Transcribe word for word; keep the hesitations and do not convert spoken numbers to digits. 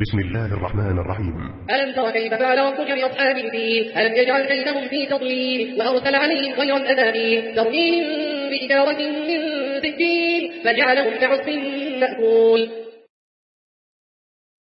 بسم الله الرحمن الرحيم. ألم تر كيف فعل ربك بأصحاب الفيل ألم يجعل كيدهم في تضليل وأرسل عليهم غير الأبابيل ترميهم بحجارة من سجيل فجعلهم كعصف مأكول.